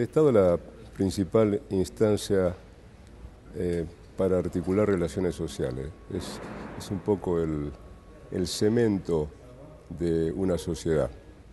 Estado es la principal instancia para articular relaciones sociales. Es un poco el cemento de una sociedad.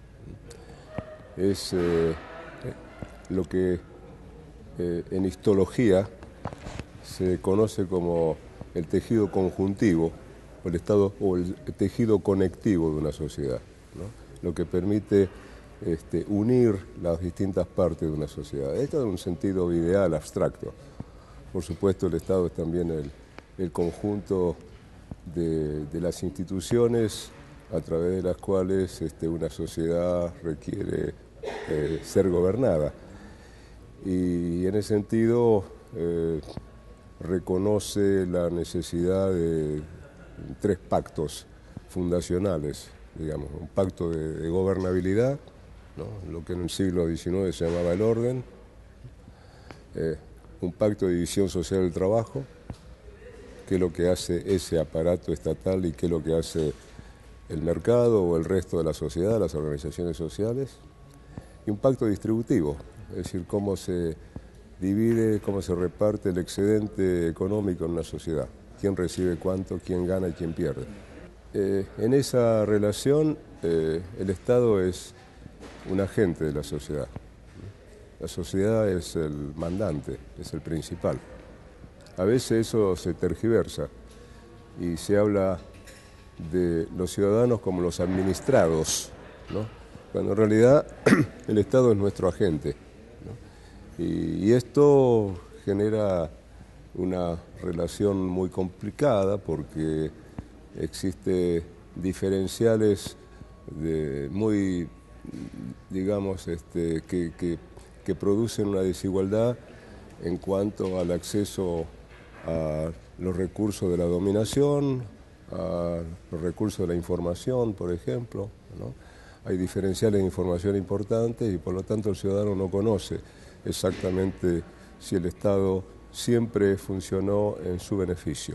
Es lo que en histología se conoce como el tejido conjuntivo, o el estado o el tejido conectivo de una sociedad, ¿no? Lo que permite unir las distintas partes de una sociedad. Esto en un sentido ideal, abstracto. Por supuesto, el Estado es también el conjunto de las instituciones a través de las cuales una sociedad requiere ser gobernada. Y en ese sentido reconoce la necesidad de tres pactos fundacionales, digamos, un pacto de gobernabilidad, ¿no? Lo que en el siglo XIX se llamaba el orden, un pacto de división social del trabajo, qué es lo que hace ese aparato estatal y qué es lo que hace el mercado o el resto de la sociedad, las organizaciones sociales, y un pacto distributivo, es decir, cómo se divide, cómo se reparte el excedente económico en una sociedad, quién recibe cuánto, quién gana y quién pierde. En esa relación, el Estado es un agente de la sociedad. La sociedad es el mandante, es el principal. A veces eso se tergiversa y se habla de los ciudadanos como los administrados, ¿no? Cuando en realidad el Estado es nuestro agente, ¿no? Y esto genera una relación muy complicada porque existe diferenciales muy, digamos, que producen una desigualdad en cuanto al acceso a los recursos de la dominación, a los recursos de la información, por ejemplo, ¿no? Hay diferenciales de información importantes y por lo tanto el ciudadano no conoce exactamente si el Estado siempre funcionó en su beneficio,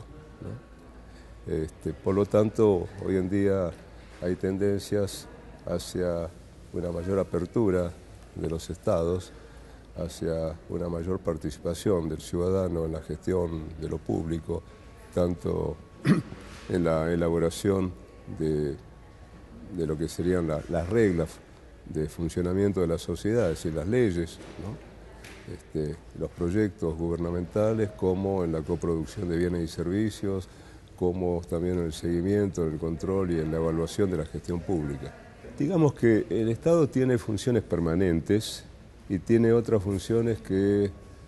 ¿no? Por lo tanto, hoy en día hay tendencias hacia una mayor apertura de los estados, hacia una mayor participación del ciudadano en la gestión de lo público, tanto en la elaboración de lo que serían las reglas de funcionamiento de la sociedad, es decir, las leyes, ¿no? Los proyectos gubernamentales, como en la coproducción de bienes y servicios, como también en el seguimiento, en el control y en la evaluación de la gestión pública. Digamos que el Estado tiene funciones permanentes y tiene otras funciones que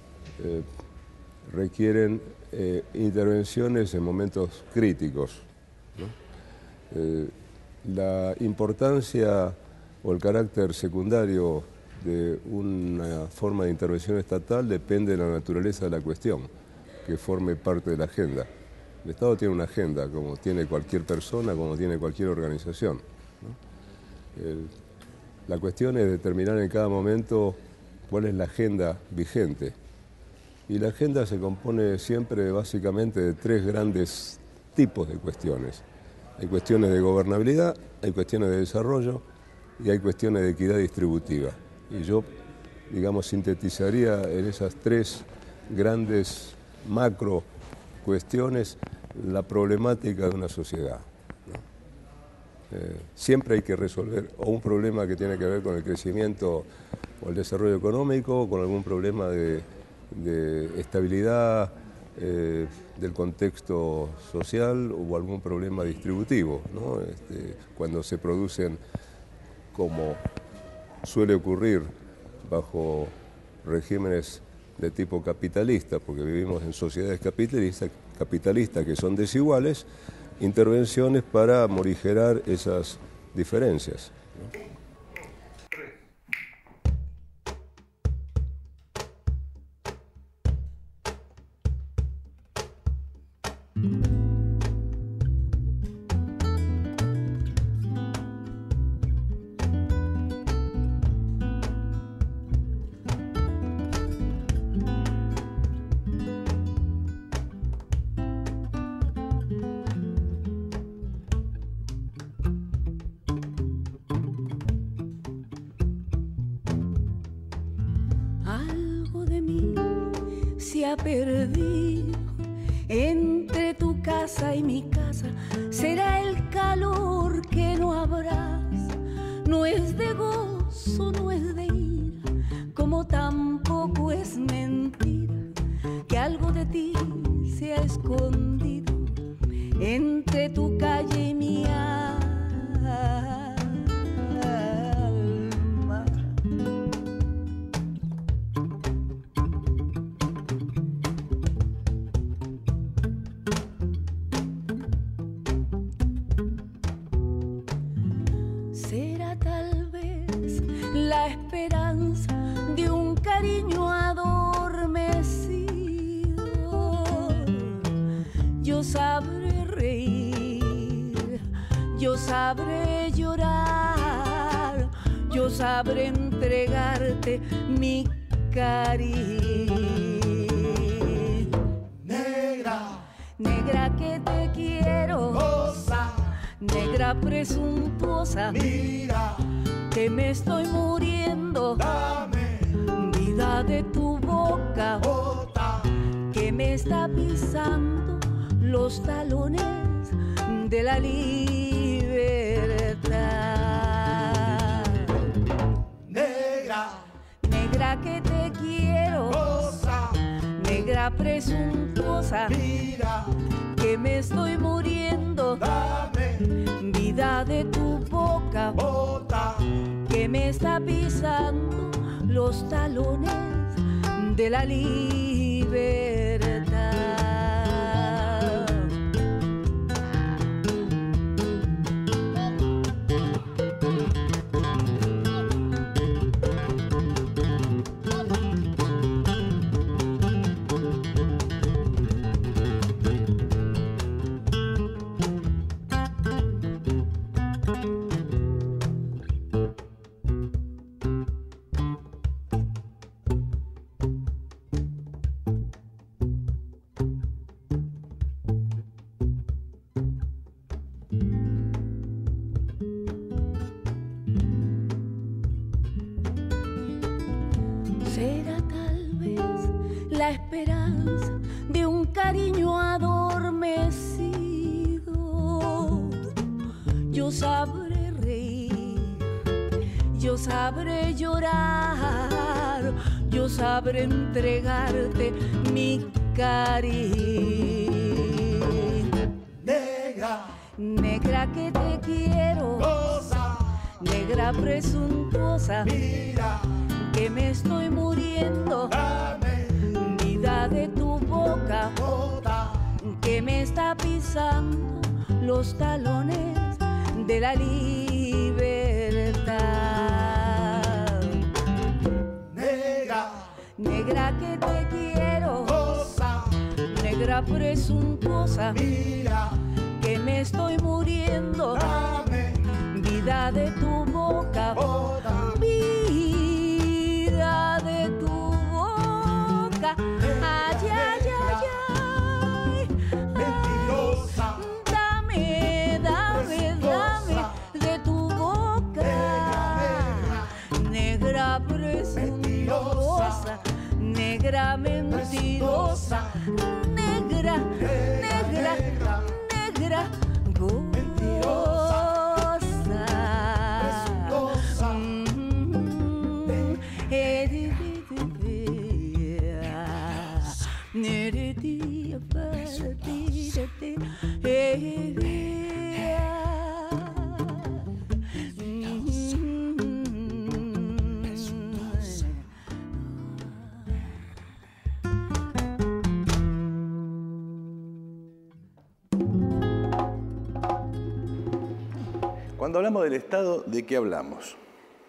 requieren intervenciones en momentos críticos, ¿no? La importancia o el carácter secundario de una forma de intervención estatal depende de la naturaleza de la cuestión, que forme parte de la agenda. El Estado tiene una agenda, como tiene cualquier persona, como tiene cualquier organización, ¿no? La cuestión es determinar en cada momento cuál es la agenda vigente. Y la agenda se compone siempre básicamente de tres grandes tipos de cuestiones. Hay cuestiones de gobernabilidad, hay cuestiones de desarrollo y hay cuestiones de equidad distributiva. Y yo, digamos, sintetizaría en esas tres grandes macro cuestiones la problemática de una sociedad, ¿no? Siempre hay que resolver o un problema que tiene que ver con el crecimiento o el desarrollo económico, o con algún problema de estabilidad del contexto social o algún problema distributivo, ¿no? Cuando se producen, como suele ocurrir bajo regímenes de tipo capitalista, porque vivimos en sociedades capitalistas que son desiguales, intervenciones para morigerar esas diferencias, ¿no? se ha perdido entre tu casa y mi casa. Será el calor que no habrás. No es de gozo, no es de ira, como tampoco es mentira que algo de ti se ha escondido entre tu calle y mi alma. Será tal vez la esperanza de un cariño adormecido. Yo sabré reír, yo sabré llorar, yo sabré entregarte mi cariño. Negra, negra que te quiero, cosa, negra presuntuosa, mira, que me estoy muriendo. dame, Vida de tu boca, bota, que me está pisando los talones de la libertad. negra, Negra que te quiero, cosa, negra presuntuosa, mira, que me estoy muriendo. dame, Vida de tu boca, bota, que me está pisando los talones de la libertad. Será tal vez la esperanza de un cariño adormecido. Yo sabré reír, yo sabré llorar, yo sabré entregarte mi cariño. negra, Negra que te quiero, cosa, negra presuntuosa, mira, que me estoy muriendo. dame, Vida de tu boca, bota, que me está pisando los talones de la libertad. negra, Negra que te quiero, cosa, negra presuntuosa, mira, que me estoy muriendo. dame, Vida de tu boca, bota, vida de tu boca. Ay, ay, ay, ay. mentirosa, Dame, dame, dame de tu boca. Negra presuntuosa, negra mentirosa, negra, negra, negra, mentirosa, presuntuosa. Cuando hablamos del Estado, ¿de qué hablamos?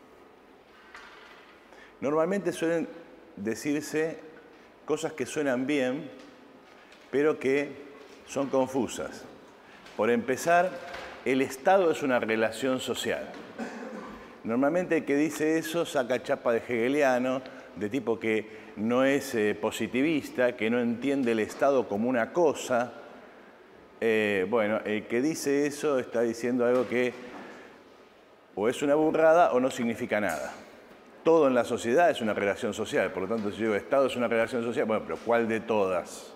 Normalmente suelen decirse cosas que suenan bien, pero que son confusas. Por empezar, el Estado es una relación social. Normalmente el que dice eso saca chapa de hegeliano, de tipo que no es positivista, que no entiende el Estado como una cosa. Bueno, el que dice eso está diciendo algo que o es una burrada o no significa nada. todo en la sociedad es una relación social. Por lo tanto, si yo digo Estado es una relación social, bueno, pero ¿cuál de todas?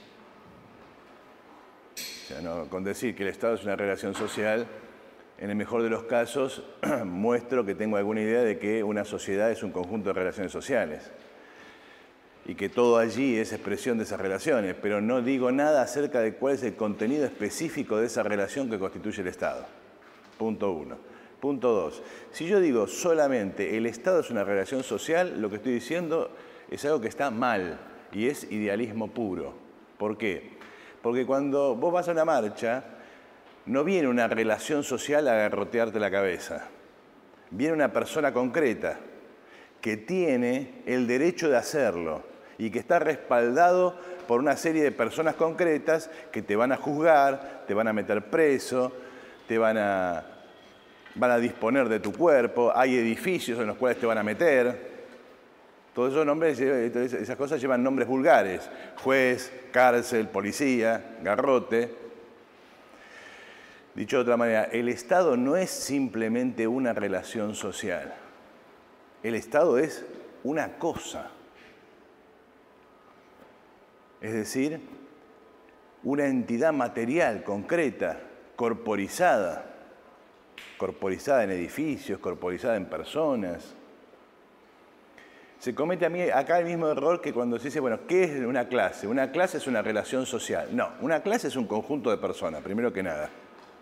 O sea, no, con decir que el Estado es una relación social, en el mejor de los casos, muestro que tengo alguna idea de que una sociedad es un conjunto de relaciones sociales y que todo allí es expresión de esas relaciones, pero no digo nada acerca de cuál es el contenido específico de esa relación que constituye el Estado. Punto 1. Punto 2. Si yo digo solamente el Estado es una relación social, lo que estoy diciendo es algo que está mal y es idealismo puro. ¿Por qué? Porque cuando vos vas a una marcha, no viene una relación social a garrotearte la cabeza. Viene una persona concreta que tiene el derecho de hacerlo y que está respaldado por una serie de personas concretas que te van a juzgar, te van a meter preso, van a disponer de tu cuerpo, hay edificios en los cuales te van a meter. Todos esos nombres, esas cosas llevan nombres vulgares: juez, cárcel, policía, garrote. Dicho de otra manera, el Estado no es simplemente una relación social. El Estado es una cosa. Es decir, una entidad material, concreta, corporizada. Corporizada en edificios, corporizada en personas. Se comete acá el mismo error que cuando se dice, bueno, ¿qué es una clase? Una clase es una relación social. No, una clase es un conjunto de personas, primero que nada.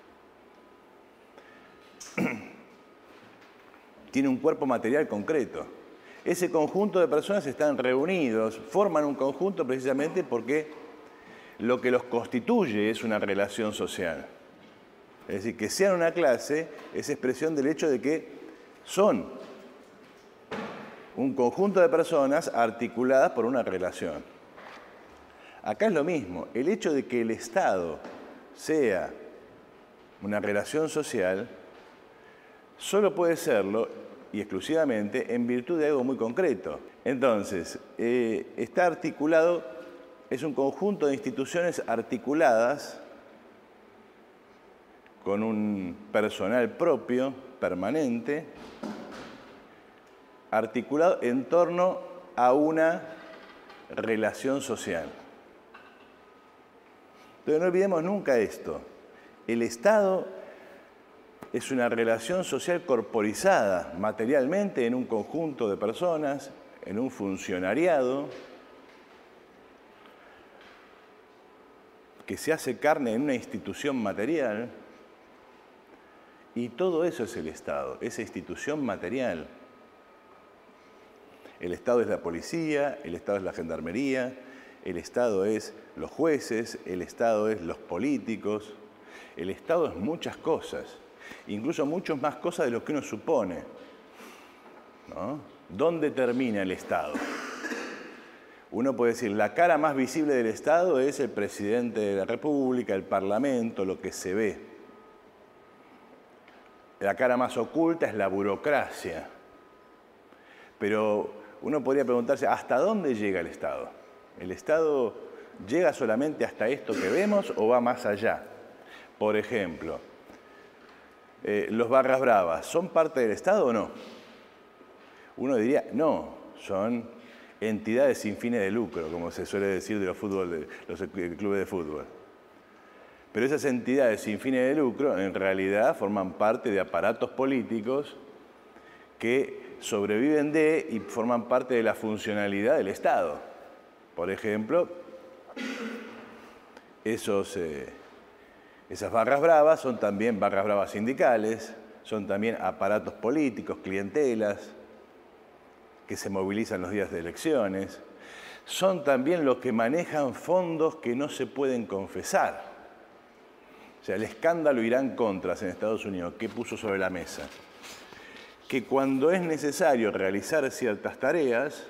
Tiene un cuerpo material concreto. Ese conjunto de personas están reunidos, forman un conjunto precisamente porque lo que los constituye es una relación social. Es decir, que sean una clase es expresión del hecho de que son un conjunto de personas articuladas por una relación. Acá es lo mismo. El hecho de que el Estado sea una relación social solo puede serlo y exclusivamente en virtud de algo muy concreto. Entonces, está articulado, es un conjunto de instituciones articuladas con un personal propio, permanente, articulado en torno a una relación social. Entonces, no olvidemos nunca esto. El Estado es una relación social corporizada materialmente en un conjunto de personas, en un funcionariado, que se hace carne en una institución material, y todo eso es el Estado, esa institución material. El Estado es la policía, el Estado es la gendarmería, el Estado es los jueces, el Estado es los políticos, el Estado es muchas cosas. Incluso muchas más cosas de lo que uno supone, ¿no? ¿Dónde termina el Estado? Uno puede decir, la cara más visible del Estado es el presidente de la República, el Parlamento, lo que se ve. La cara más oculta es la burocracia. Pero uno podría preguntarse, ¿hasta dónde llega el Estado? ¿El Estado llega solamente hasta esto que vemos o va más allá? Por ejemplo, los barras bravas, ¿son parte del Estado o no? Uno diría, no, son entidades sin fines de lucro, como se suele decir de los clubes de fútbol. Pero esas entidades sin fines de lucro, en realidad, forman parte de aparatos políticos que sobreviven de y forman parte de la funcionalidad del Estado. Por ejemplo, esas barras bravas son también barras bravas sindicales, son también aparatos políticos, clientelas, que se movilizan los días de elecciones. Son también los que manejan fondos que no se pueden confesar. O sea, el escándalo Irán-Contras en Estados Unidos, ¿qué puso sobre la mesa? Que cuando es necesario realizar ciertas tareas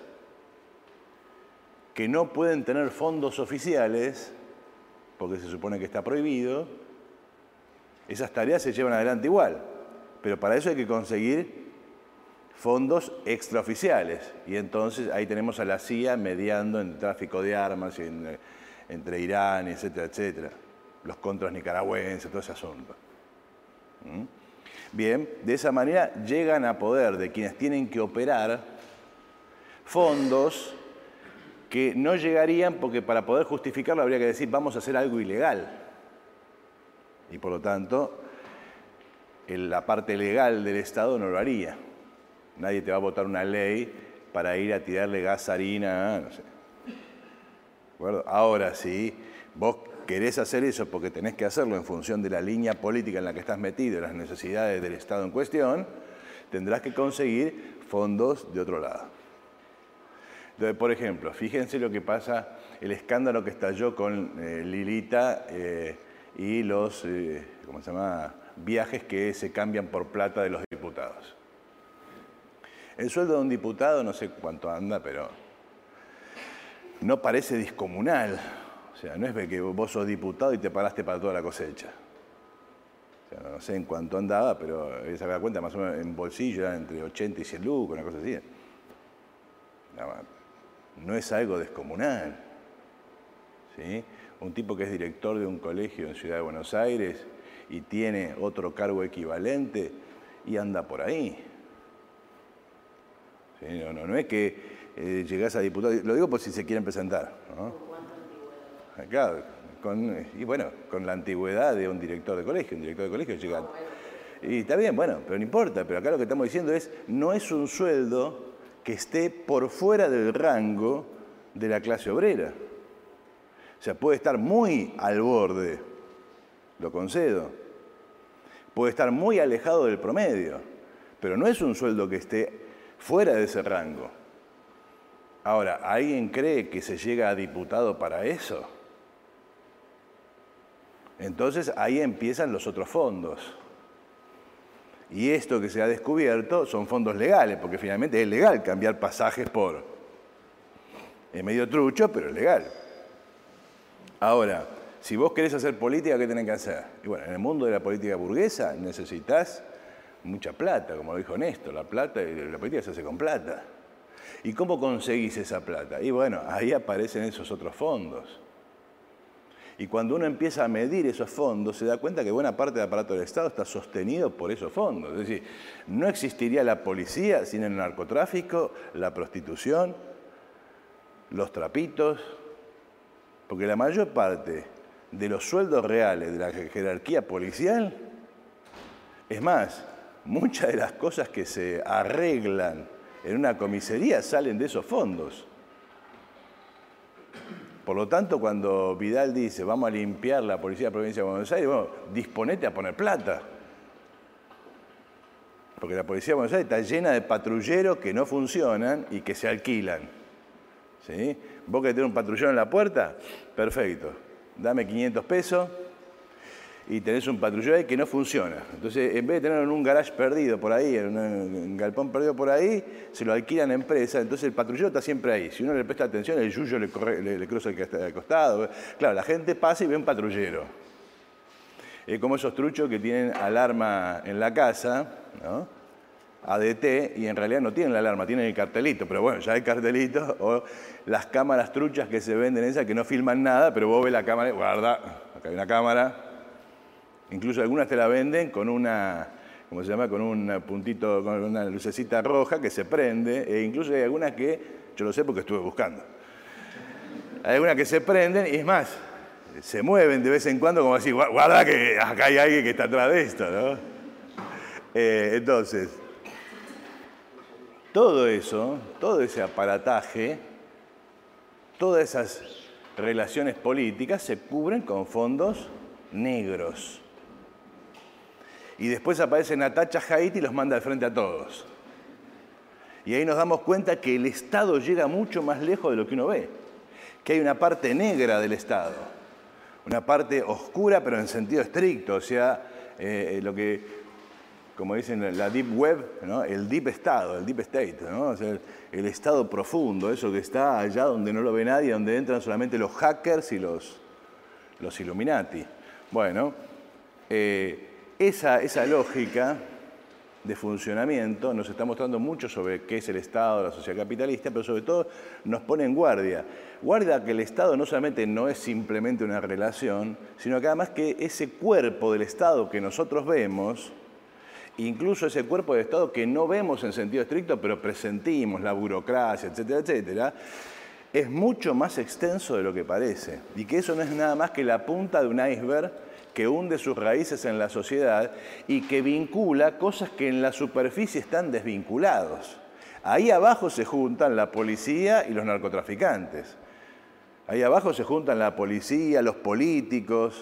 que no pueden tener fondos oficiales, porque se supone que está prohibido, esas tareas se llevan adelante igual, pero para eso hay que conseguir fondos extraoficiales. Y entonces ahí tenemos a la CIA mediando en tráfico de armas entre Irán, etcétera, etcétera. Los contras nicaragüenses, todo ese asunto. Bien, de esa manera llegan a poder de quienes tienen que operar fondos que no llegarían porque para poder justificarlo habría que decir vamos a hacer algo ilegal. Y por lo tanto, la parte legal del Estado no lo haría. Nadie te va a votar una ley para ir a tirarle gasolina, no sé. ¿De acuerdo? Ahora, si vos querés hacer eso porque tenés que hacerlo en función de la línea política en la que estás metido y las necesidades del Estado en cuestión, tendrás que conseguir fondos de otro lado. Entonces, por ejemplo, fíjense lo que pasa, el escándalo que estalló con Lilita y los ¿cómo se llama? Viajes que se cambian por plata de los diputados. El sueldo de un diputado, no sé cuánto anda, pero no parece descomunal. O sea, no es que vos sos diputado y te paraste para toda la cosecha. O sea, no sé en cuánto andaba, pero he sacado cuenta más o menos en bolsillo, eran entre 80 y 100 lucas, una cosa así. No es algo descomunal. ¿Sí? Un tipo que es director de un colegio en Ciudad de Buenos Aires y tiene otro cargo equivalente y anda por ahí. ¿Sí? No es que llegás a diputado, lo digo por si se quieren presentar, ¿no? Claro, con la antigüedad de un director de colegio. Un director de colegio llega... Y está bien, bueno, pero no importa. Pero acá lo que estamos diciendo es, no es un sueldo que esté por fuera del rango de la clase obrera. O sea, puede estar muy al borde, lo concedo. Puede estar muy alejado del promedio, pero no es un sueldo que esté fuera de ese rango. Ahora, ¿alguien cree que se llega a diputado para eso? Entonces ahí empiezan los otros fondos. Y esto que se ha descubierto son fondos legales, porque finalmente es legal cambiar pasajes por... Es medio trucho, pero es legal. Ahora, si vos querés hacer política, ¿qué tenés que hacer? Y bueno, en el mundo de la política burguesa necesitas mucha plata, como lo dijo Néstor. La política se hace con plata. ¿Y cómo conseguís esa plata? Y bueno, ahí aparecen esos otros fondos. Y cuando uno empieza a medir esos fondos, se da cuenta que buena parte del aparato del Estado está sostenido por esos fondos. Es decir, no existiría la policía sin el narcotráfico, la prostitución, los trapitos, porque la mayor parte de los sueldos reales de la jerarquía policial, es más, muchas de las cosas que se arreglan en una comisaría salen de esos fondos. Por lo tanto, cuando Vidal dice, vamos a limpiar la policía de la provincia de Buenos Aires, bueno, disponete a poner plata. Porque la policía de Buenos Aires está llena de patrulleros que no funcionan y que se alquilan. ¿Sí? Vos querés tener un patrullero en la puerta, perfecto. Dame 500 pesos y tenés un patrullero ahí que no funciona. Entonces, en vez de tenerlo en un garage perdido por ahí, en un galpón perdido por ahí, se lo alquilan a empresa. Entonces, el patrullero está siempre ahí. Si uno le presta atención, el yuyo le cruza el costado. Claro, la gente pasa y ve un patrullero. Es como esos truchos que tienen alarma en la casa, ¿no? ADT, y en realidad no tienen la alarma, tienen el cartelito. Pero bueno, ya el cartelito, o las cámaras truchas que se venden esas que no filman nada, pero vos ves la cámara, guarda, acá hay una cámara. Incluso algunas te la venden con una, ¿cómo se llama? Con un puntito, con una lucecita roja que se prende, e incluso hay algunas que, yo lo sé porque estuve buscando. Hay algunas que se prenden y es más, se mueven de vez en cuando como así, guarda que acá hay alguien que está atrás de esto, ¿no? Entonces, todo eso, todo ese aparataje, todas esas relaciones políticas se cubren con fondos negros. Y después aparece Natacha Haidt y los manda al frente a todos. Y ahí nos damos cuenta que el Estado llega mucho más lejos de lo que uno ve. Que hay una parte negra del Estado. Una parte oscura, pero en sentido estricto. O sea, lo que, como dicen la Deep Web, ¿no? El Deep Estado, el Deep State, ¿no? O sea, el Estado profundo, eso que está allá donde no lo ve nadie, donde entran solamente los hackers y los Illuminati. Bueno, esa lógica de funcionamiento nos está mostrando mucho sobre qué es el Estado, la sociedad capitalista, pero sobre todo nos pone en guardia. Guardia que el Estado no solamente no es simplemente una relación, sino que además que ese cuerpo del Estado que nosotros vemos incluso ese cuerpo de Estado que no vemos en sentido estricto, pero presentimos, la burocracia, etcétera, etcétera, es mucho más extenso de lo que parece. Y que eso no es nada más que la punta de un iceberg que hunde sus raíces en la sociedad y que vincula cosas que en la superficie están desvinculados. Ahí abajo se juntan la policía y los narcotraficantes. Ahí abajo se juntan la policía, los políticos,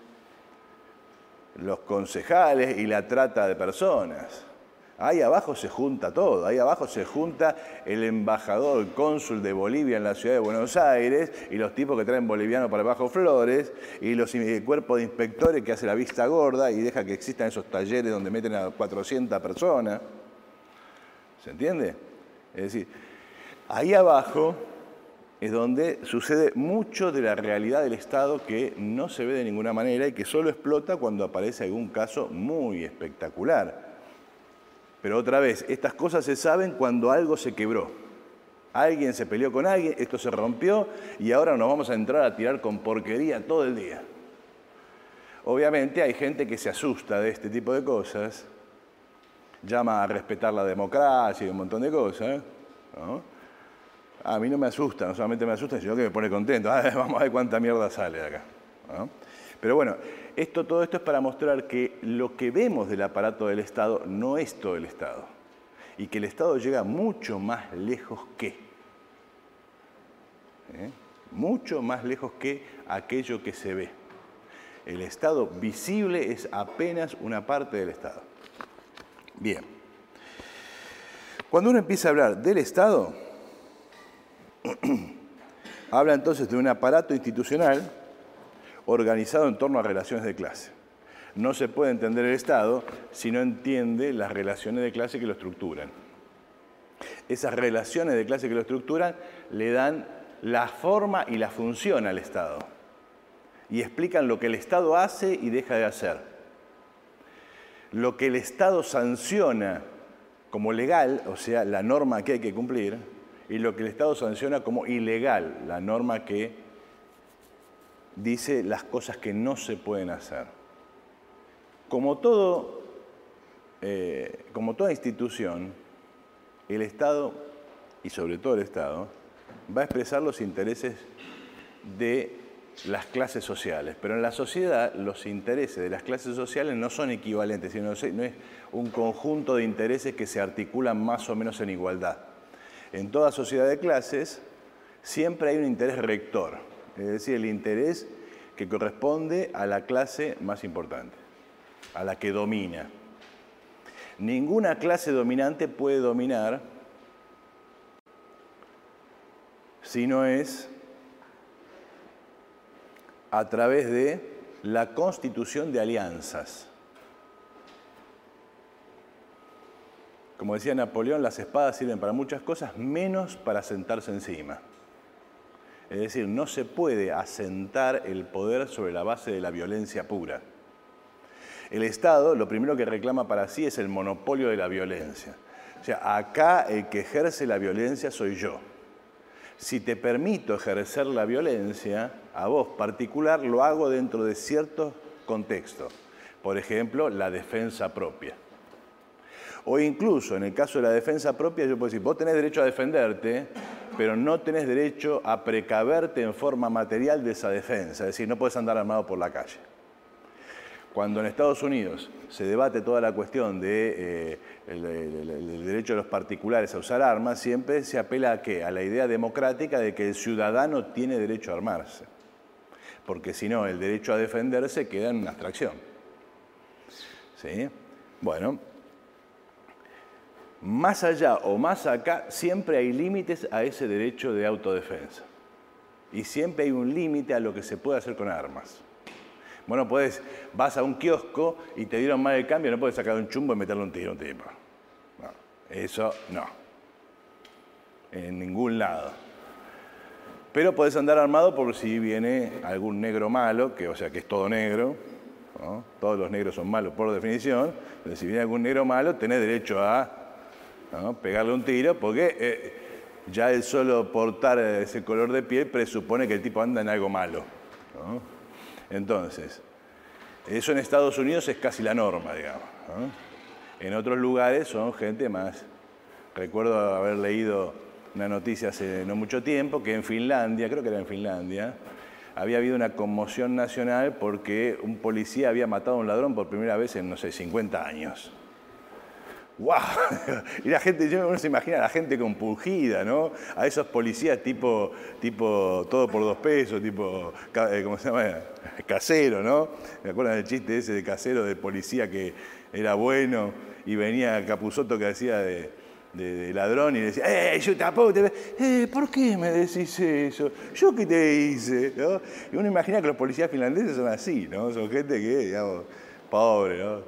los concejales y la trata de personas. Ahí abajo se junta todo. Ahí abajo se junta el embajador, el cónsul de Bolivia en la ciudad de Buenos Aires y los tipos que traen bolivianos para Bajo Flores y el cuerpo de inspectores que hace la vista gorda y deja que existan esos talleres donde meten a 400 personas. ¿Se entiende? Es decir, ahí abajo es donde sucede mucho de la realidad del Estado que no se ve de ninguna manera y que solo explota cuando aparece algún caso muy espectacular. Pero otra vez, estas cosas se saben cuando algo se quebró. Alguien se peleó con alguien, esto se rompió y ahora nos vamos a entrar a tirar con porquería todo el día. Obviamente hay gente que se asusta de este tipo de cosas, llama a respetar la democracia y un montón de cosas, ¿no? A mí no me asusta, no solamente me asusta, sino que me pone contento. Vamos a ver cuánta mierda sale de acá, ¿no? Pero bueno, todo esto es para mostrar que lo que vemos del aparato del Estado no es todo el Estado. Y que el Estado llega mucho más lejos que. Mucho más lejos que aquello que se ve. El Estado visible es apenas una parte del Estado. Bien. Cuando uno empieza a hablar del Estado, habla entonces de un aparato institucional organizado en torno a relaciones de clase. No se puede entender el Estado si no entiende las relaciones de clase que lo estructuran. Esas relaciones de clase que lo estructuran le dan la forma y la función al Estado y explican lo que el Estado hace y deja de hacer. Lo que el Estado sanciona como legal, o sea, la norma que hay que cumplir, y lo que el Estado sanciona como ilegal, la norma que dice las cosas que no se pueden hacer. Como toda institución, el Estado, y sobre todo el Estado, va a expresar los intereses de las clases sociales. Pero en la sociedad, los intereses de las clases sociales no son equivalentes, sino no es un conjunto de intereses que se articulan más o menos en igualdad. En toda sociedad de clases siempre hay un interés rector, es decir, el interés que corresponde a la clase más importante, a la que domina. Ninguna clase dominante puede dominar si no es a través de la constitución de alianzas. Como decía Napoleón, las espadas sirven para muchas cosas, menos para sentarse encima. Es decir, no se puede asentar el poder sobre la base de la violencia pura. El Estado lo primero que reclama para sí es el monopolio de la violencia. O sea, acá el que ejerce la violencia soy yo. Si te permito ejercer la violencia, a vos particular, lo hago dentro de ciertos contextos. Por ejemplo, la defensa propia. O incluso, en el caso de la defensa propia, yo puedo decir, vos tenés derecho a defenderte, pero no tenés derecho a precaverte en forma material de esa defensa. Es decir, no podés andar armado por la calle. Cuando en Estados Unidos se debate toda la cuestión de el derecho de los particulares a usar armas, siempre se apela a ¿qué? A la idea democrática de que el ciudadano tiene derecho a armarse. Porque si no, el derecho a defenderse queda en una abstracción. ¿Sí? Bueno, más allá o más acá, siempre hay límites a ese derecho de autodefensa. Y siempre hay un límite a lo que se puede hacer con armas. Bueno, vas a un kiosco y te dieron mal el cambio, no puedes sacar un chumbo y meterle un tiro a un tipo. No, eso no. En ningún lado. Pero podés andar armado por si viene algún negro malo, que es todo negro, ¿no? Todos los negros son malos por definición. Entonces, si viene algún negro malo, tenés derecho a, ¿no?, pegarle un tiro, porque ya el solo portar ese color de piel presupone que el tipo anda en algo malo, ¿no? Entonces, eso en Estados Unidos es casi la norma, digamos, ¿no? En otros lugares son gente más. Recuerdo haber leído una noticia hace no mucho tiempo que en Finlandia, creo que era en Finlandia, había habido una conmoción nacional porque un policía había matado a un ladrón por primera vez en, no sé, 50 años. ¡Guau! Y la gente, uno se imagina a la gente compungida, ¿no? A esos policías tipo todo por 2 pesos, tipo, ¿cómo se llama? Casero, ¿no? ¿Me acuerdan del chiste ese de Casero, de policía que era bueno y venía Capusotto que hacía de ladrón y decía, yo tampoco te... ¿por qué me decís eso? ¿Yo qué te hice? ¿No? Y uno imagina que los policías finlandeses son así, ¿no? Son gente que, digamos, pobre, ¿no?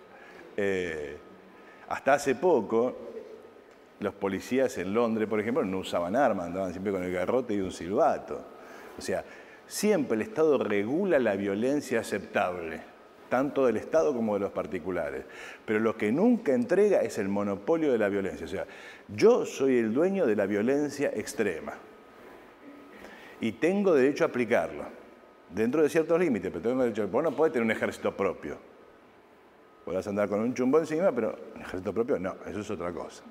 Hasta hace poco, los policías en Londres, por ejemplo, no usaban armas, andaban siempre con el garrote y un silbato. O sea, siempre el Estado regula la violencia aceptable, tanto del Estado como de los particulares. Pero lo que nunca entrega es el monopolio de la violencia. O sea, yo soy el dueño de la violencia extrema y tengo derecho a aplicarlo, dentro de ciertos límites, pero tengo derecho. Vos no podés tener un ejército propio. Podrás andar con un chumbo encima, pero un ejército propio no, eso es otra cosa.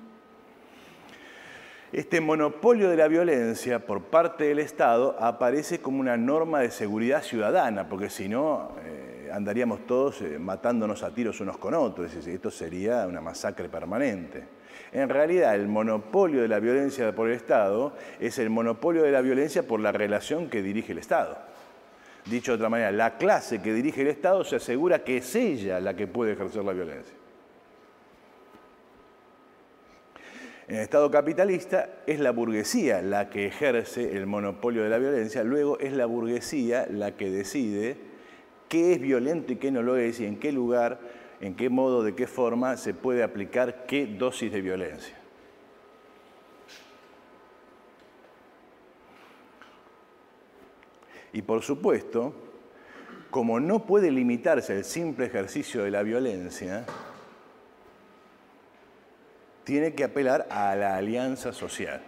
Este monopolio de la violencia por parte del Estado aparece como una norma de seguridad ciudadana, porque si no, andaríamos todos matándonos a tiros unos con otros, y esto sería una masacre permanente. En realidad, el monopolio de la violencia por el Estado es el monopolio de la violencia por la relación que dirige el Estado. Dicho de otra manera, la clase que dirige el Estado se asegura que es ella la que puede ejercer la violencia. En el Estado capitalista es la burguesía la que ejerce el monopolio de la violencia, luego es la burguesía la que decide qué es violento y qué no lo es, y en qué lugar, en qué modo, de qué forma se puede aplicar qué dosis de violencia. Y por supuesto, como no puede limitarse al simple ejercicio de la violencia, tiene que apelar a la alianza social.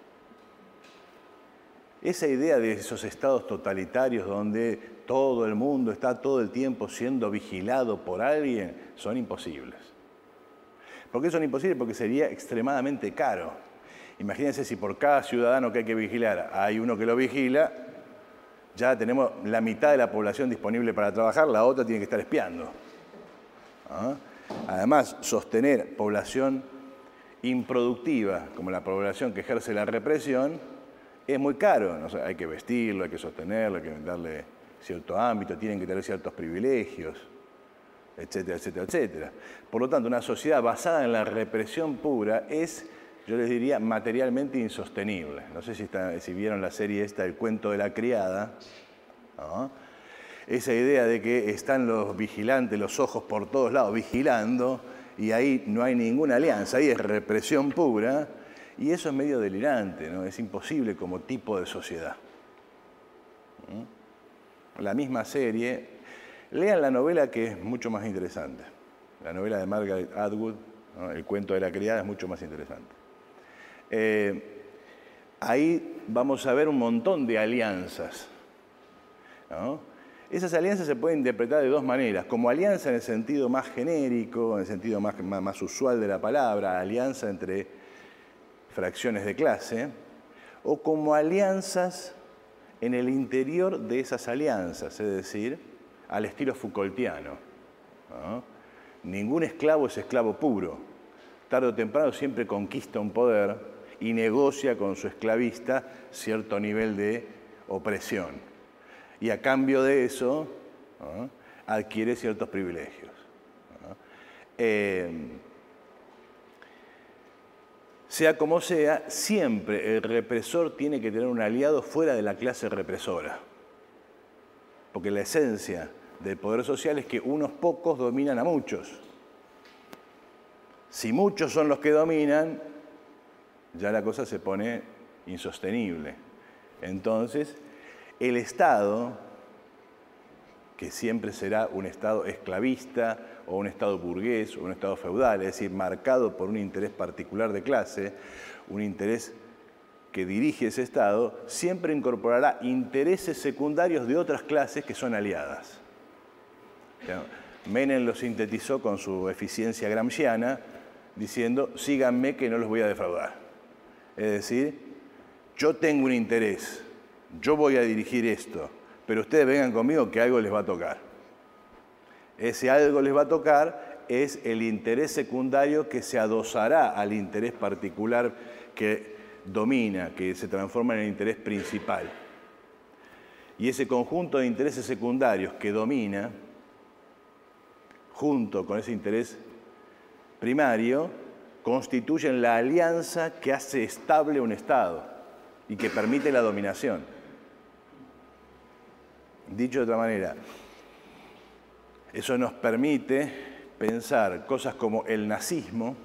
Esa idea de esos estados totalitarios donde todo el mundo está todo el tiempo siendo vigilado por alguien, son imposibles. ¿Por qué son imposibles? Porque sería extremadamente caro. Imagínense si por cada ciudadano que hay que vigilar hay uno que lo vigila, ya tenemos la mitad de la población disponible para trabajar, la otra tiene que estar espiando. ¿Ah? Además, sostener población improductiva, como la población que ejerce la represión, es muy caro. O sea, hay que vestirlo, hay que sostenerlo, hay que darle cierto ámbito, tienen que tener ciertos privilegios, etcétera, etcétera, etcétera. Por lo tanto, una sociedad basada en la represión pura es, yo les diría, materialmente insostenible. No sé si vieron la serie esta, El cuento de la criada, ¿no? Esa idea de que están los vigilantes, los ojos por todos lados vigilando, y ahí no hay ninguna alianza, ahí es represión pura, y eso es medio delirante, ¿no? Es imposible como tipo de sociedad. La misma serie, lean la novela que es mucho más interesante. La novela de Margaret Atwood, ¿no? El cuento de la criada es mucho más interesante. Ahí vamos a ver un montón de alianzas, ¿no? Esas alianzas se pueden interpretar de dos maneras, como alianza en el sentido más genérico, en el sentido más usual de la palabra, alianza entre fracciones de clase, o como alianzas en el interior de esas alianzas, es decir, al estilo Foucaultiano, ¿no? Ningún esclavo es esclavo puro. Tarde o temprano siempre conquista un poder y negocia con su esclavista cierto nivel de opresión. Y a cambio de eso, ¿no?, adquiere ciertos privilegios, ¿no? Sea como sea, siempre el represor tiene que tener un aliado fuera de la clase represora. Porque la esencia del poder social es que unos pocos dominan a muchos. Si muchos son los que dominan, ya la cosa se pone insostenible. Entonces, el Estado, que siempre será un Estado esclavista o un Estado burgués o un Estado feudal, es decir, marcado por un interés particular de clase, un interés que dirige ese Estado, siempre incorporará intereses secundarios de otras clases que son aliadas. Menem lo sintetizó con su eficiencia gramsciana, diciendo, síganme que no los voy a defraudar. Es decir, yo tengo un interés, yo voy a dirigir esto, pero ustedes vengan conmigo que algo les va a tocar. Ese algo les va a tocar es el interés secundario que se adosará al interés particular que domina, que se transforma en el interés principal. Y ese conjunto de intereses secundarios que domina, junto con ese interés primario, constituyen la alianza que hace estable un Estado y que permite la dominación. Dicho de otra manera, eso nos permite pensar cosas como el nazismo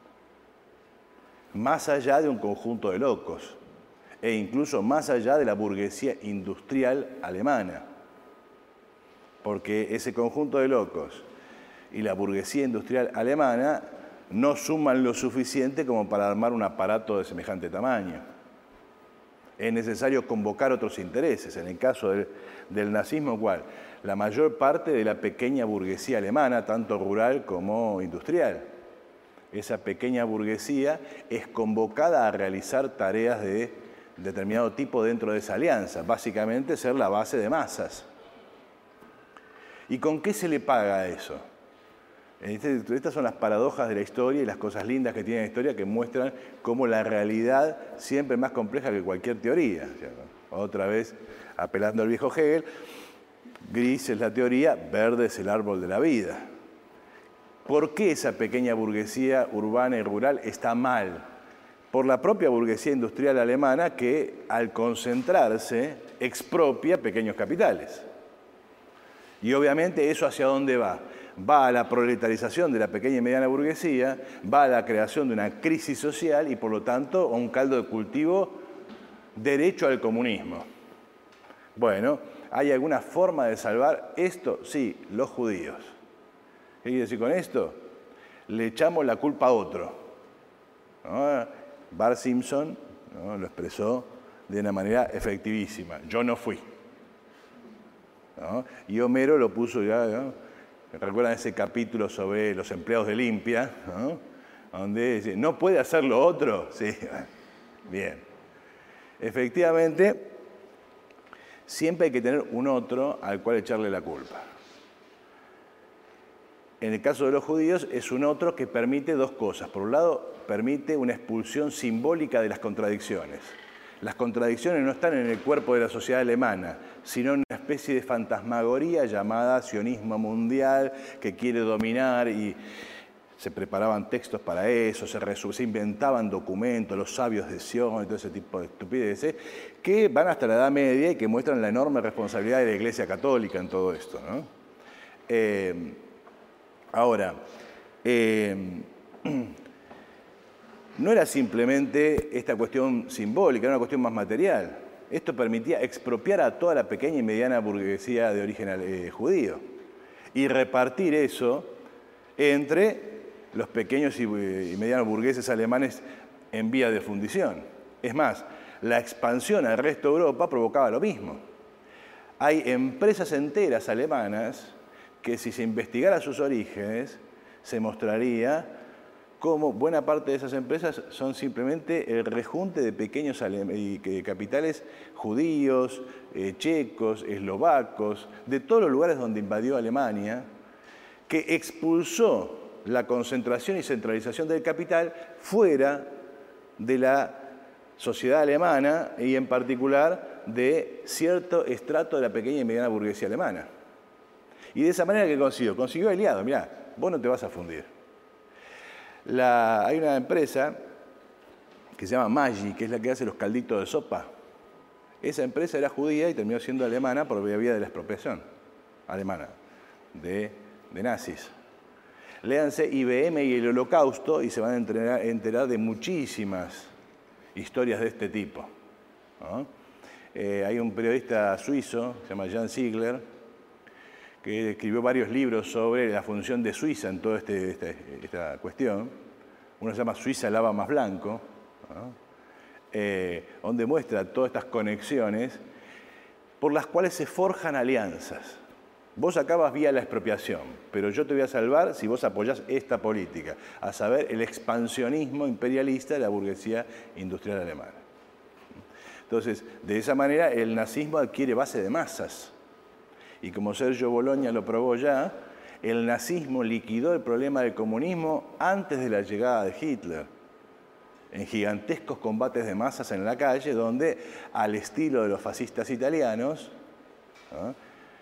más allá de un conjunto de locos e incluso más allá de la burguesía industrial alemana, porque ese conjunto de locos y la burguesía industrial alemana no suman lo suficiente como para armar un aparato de semejante tamaño. Es necesario convocar otros intereses. En el caso del nazismo, ¿cuál? La mayor parte de la pequeña burguesía alemana, tanto rural como industrial. Esa pequeña burguesía es convocada a realizar tareas de determinado tipo dentro de esa alianza, básicamente ser la base de masas. ¿Y con qué se le paga eso? Estas son las paradojas de la historia y las cosas lindas que tiene la historia que muestran cómo la realidad siempre es más compleja que cualquier teoría. Otra vez, apelando al viejo Hegel, gris es la teoría, verde es el árbol de la vida. ¿Por qué esa pequeña burguesía urbana y rural está mal? Por la propia burguesía industrial alemana que, al concentrarse, expropia pequeños capitales. Y obviamente eso ¿hacia dónde va? Va a la proletarización de la pequeña y mediana burguesía, va a la creación de una crisis social y por lo tanto a un caldo de cultivo derecho al comunismo. Bueno, ¿hay alguna forma de salvar esto? Sí, los judíos. ¿Qué quiere decir con esto? Le echamos la culpa a otro, ¿no? Bart Simpson, ¿no?, lo expresó de una manera efectivísima. Yo no fui, ¿no? Y Homero lo puso ya, ¿no? ¿Recuerdan ese capítulo sobre los empleados de limpia, ¿no?, donde dice, ¿no puede hacerlo otro? Sí, bien. Efectivamente, siempre hay que tener un otro al cual echarle la culpa. En el caso de los judíos es un otro que permite dos cosas. Por un lado, permite una expulsión simbólica de las contradicciones. Las contradicciones no están en el cuerpo de la sociedad alemana, sino en una especie de fantasmagoría llamada sionismo mundial que quiere dominar y se preparaban textos para eso, se inventaban documentos, los sabios de Sion y todo ese tipo de estupideces que van hasta la Edad Media y que muestran la enorme responsabilidad de la Iglesia Católica en todo esto, ¿no? Ahora, no era simplemente esta cuestión simbólica, era una cuestión más material. Esto permitía expropiar a toda la pequeña y mediana burguesía de origen judío y repartir eso entre los pequeños y medianos burgueses alemanes en vía de fundición. Es más, la expansión al resto de Europa provocaba lo mismo. Hay empresas enteras alemanas que si se investigara sus orígenes, se mostraría cómo buena parte de esas empresas son simplemente el rejunte de pequeños capitales judíos, checos, eslovacos, de todos los lugares donde invadió Alemania, que expulsó la concentración y centralización del capital fuera de la sociedad alemana y en particular de cierto estrato de la pequeña y mediana burguesía alemana. Y de esa manera, ¿qué consiguió? Consiguió aliados. Mirá, vos no te vas a fundir. Hay una empresa que se llama Maggi, que es la que hace los calditos de sopa. Esa empresa era judía y terminó siendo alemana por vía de la expropiación alemana de nazis. Léanse IBM y el Holocausto y se van a enterar de muchísimas historias de este tipo, ¿no? Hay un periodista suizo, se llama Jan Ziegler, que escribió varios libros sobre la función de Suiza en toda esta cuestión. Uno se llama Suiza lava más blanco, ¿no?, donde muestra todas estas conexiones por las cuales se forjan alianzas. Vos acabas vía la expropiación, pero yo te voy a salvar si vos apoyás esta política, a saber, el expansionismo imperialista de la burguesía industrial alemana. Entonces, de esa manera, el nazismo adquiere base de masas. Y como Sergio Bologna lo probó ya, el nazismo liquidó el problema del comunismo antes de la llegada de Hitler, en gigantescos combates de masas en la calle, donde, al estilo de los fascistas italianos, ¿no?,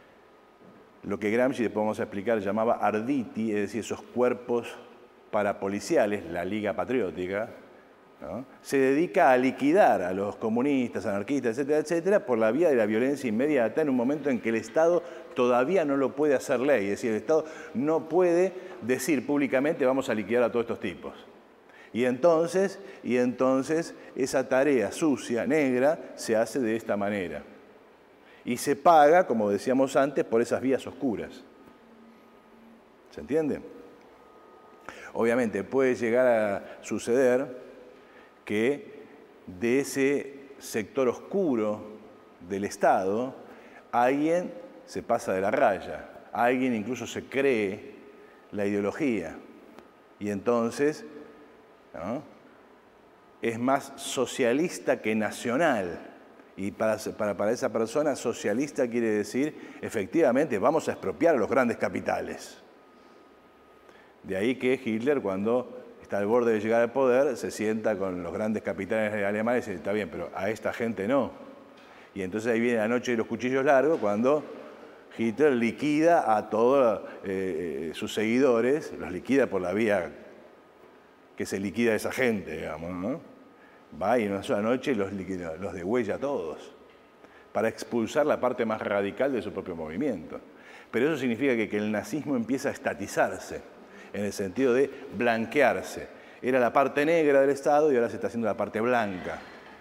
lo que Gramsci, después vamos a explicar, llamaba arditi, es decir, esos cuerpos parapoliciales, la Liga Patriótica, ¿no?, se dedica a liquidar a los comunistas, anarquistas, etcétera, etcétera, por la vía de la violencia inmediata en un momento en que el Estado todavía no lo puede hacer ley. Es decir, el Estado no puede decir públicamente vamos a liquidar a todos estos tipos. Y entonces esa tarea sucia, negra, se hace de esta manera. Y se paga, como decíamos antes, por esas vías oscuras. ¿Se entiende? Obviamente puede llegar a suceder que de ese sector oscuro del Estado alguien se pasa de la raya, alguien incluso se cree la ideología y entonces, ¿no?, es más socialista que nacional. Y para esa persona, socialista quiere decir, efectivamente, vamos a expropiar a los grandes capitales. De ahí que Hitler, cuando está al borde de llegar al poder, se sienta con los grandes capitales alemanes y dice, está bien, pero a esta gente no. Y entonces ahí viene la noche de los cuchillos largos, cuando Hitler liquida a todos sus seguidores, los liquida por la vía que se liquida a esa gente, digamos, ¿no? Va y en una sola noche los liquida, los degüella a todos, para expulsar la parte más radical de su propio movimiento. Pero eso significa que el nazismo empieza a estatizarse, en el sentido de blanquearse. Era la parte negra del Estado y ahora se está haciendo la parte blanca.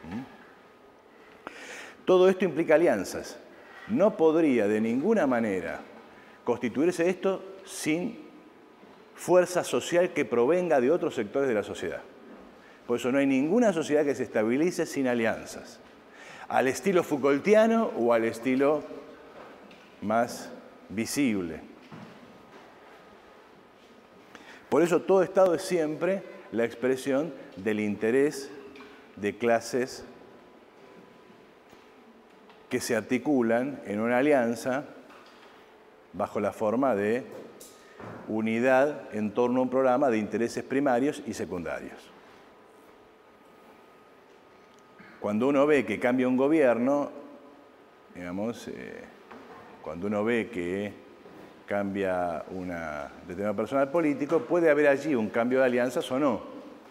Todo esto implica alianzas. No podría de ninguna manera constituirse esto sin fuerza social que provenga de otros sectores de la sociedad. Por eso no hay ninguna sociedad que se estabilice sin alianzas. Al estilo Foucaultiano o al estilo más visible. Por eso todo Estado es siempre la expresión del interés de clases que se articulan en una alianza bajo la forma de unidad en torno a un programa de intereses primarios y secundarios. Cuando uno ve que cambia un gobierno, digamos, cuando uno ve que cambia una determinada personal político, puede haber allí un cambio de alianzas o no.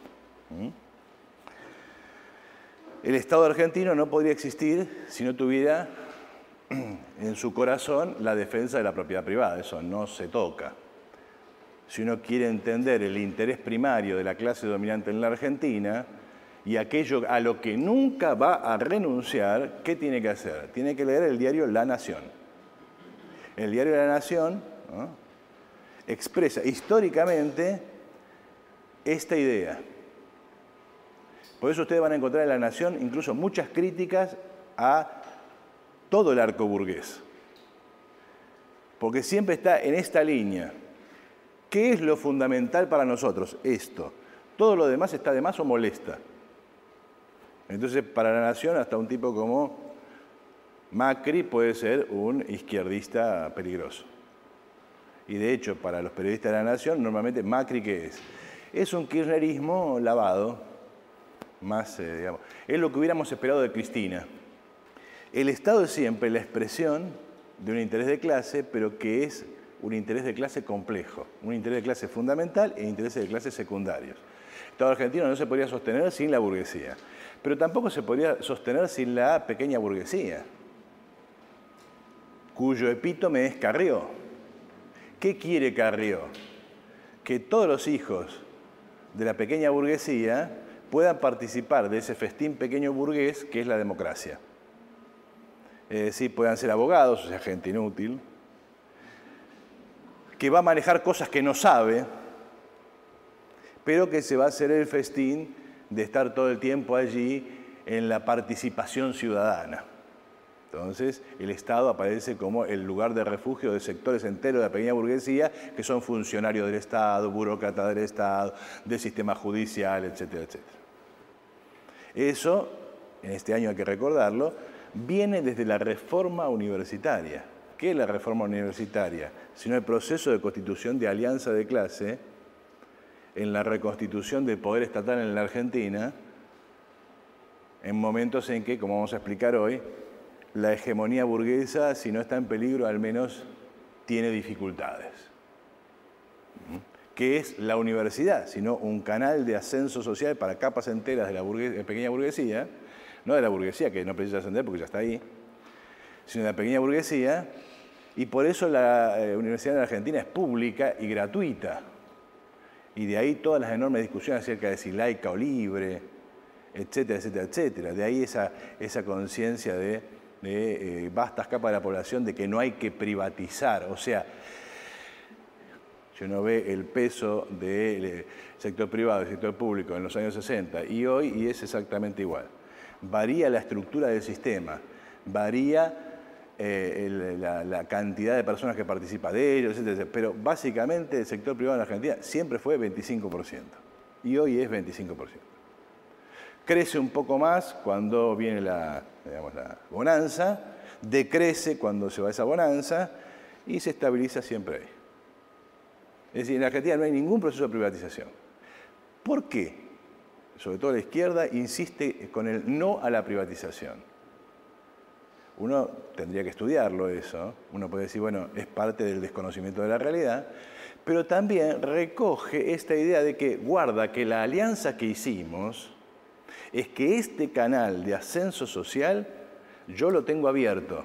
El Estado argentino no podría existir si no tuviera en su corazón la defensa de la propiedad privada. Eso no se toca. Si uno quiere entender el interés primario de la clase dominante en la Argentina y aquello a lo que nunca va a renunciar, ¿qué tiene que hacer? Tiene que leer el diario La Nación. El diario La Nación, ¿no?, expresa históricamente esta idea. Por eso ustedes van a encontrar en La Nación incluso muchas críticas a todo el arco burgués. Porque siempre está en esta línea. ¿Qué es lo fundamental para nosotros? Esto. Todo lo demás está de más o molesta. Entonces, para La Nación, hasta un tipo como Macri puede ser un izquierdista peligroso. Y de hecho, para los periodistas de La Nación, normalmente Macri, ¿qué es? Es un kirchnerismo lavado, más, digamos, es lo que hubiéramos esperado de Cristina. El Estado es siempre la expresión de un interés de clase, pero que es un interés de clase complejo, un interés de clase fundamental e intereses de clase secundarios. El Estado argentino no se podría sostener sin la burguesía, pero tampoco se podría sostener sin la pequeña burguesía, cuyo epítome es Carrió. ¿Qué quiere Carrió? Que todos los hijos de la pequeña burguesía puedan participar de ese festín pequeño burgués que es la democracia. Es decir, puedan ser abogados, o sea, gente inútil, que va a manejar cosas que no sabe, pero que se va a hacer el festín de estar todo el tiempo allí en la participación ciudadana. Entonces, el Estado aparece como el lugar de refugio de sectores enteros de la pequeña burguesía que son funcionarios del Estado, burócratas del Estado, del sistema judicial, etcétera, etcétera. Eso, en este año hay que recordarlo, viene desde la reforma universitaria. ¿Qué es la reforma universitaria? Sino el proceso de constitución de alianza de clase en la reconstitución del poder estatal en la Argentina, en momentos en que, como vamos a explicar hoy, la hegemonía burguesa, si no está en peligro, al menos tiene dificultades. ¿Qué es la universidad? Sino un canal de ascenso social para capas enteras de la pequeña burguesía, no de la burguesía, que no precisa ascender porque ya está ahí, sino de la pequeña burguesía, y por eso la universidad en la Argentina es pública y gratuita. Y de ahí todas las enormes discusiones acerca de si laica o libre, etcétera, etcétera, etcétera. De ahí esa conciencia de vastas capas de la población de que no hay que privatizar. O sea, si uno ve el peso del sector privado y del sector público en los años 60 y hoy, y es exactamente igual. Varía la estructura del sistema, varía la cantidad de personas que participan de ellos, etcétera, etcétera. Pero básicamente el sector privado en la Argentina siempre fue 25% y hoy es 25%. Crece un poco más cuando viene la bonanza, decrece cuando se va esa bonanza y se estabiliza siempre ahí. Es decir, en la Argentina no hay ningún proceso de privatización. ¿Por qué? Sobre todo la izquierda insiste con el no a la privatización. Uno tendría que estudiarlo eso, uno puede decir, bueno, es parte del desconocimiento de la realidad, pero también recoge esta idea de que guarda que la alianza que hicimos es que este canal de ascenso social yo lo tengo abierto.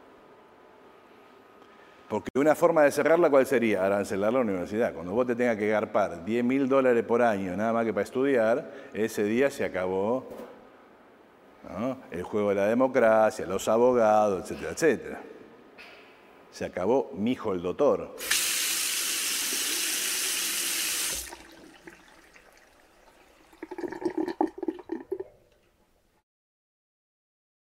Porque una forma de cerrarla, ¿cuál sería? Arancelar la universidad. Cuando vos te tengas que garpar $10.000 por año, nada más que para estudiar, ese día se acabó, ¿no?, el juego de la democracia, los abogados, etcétera, etcétera. Se acabó mijo el doctor.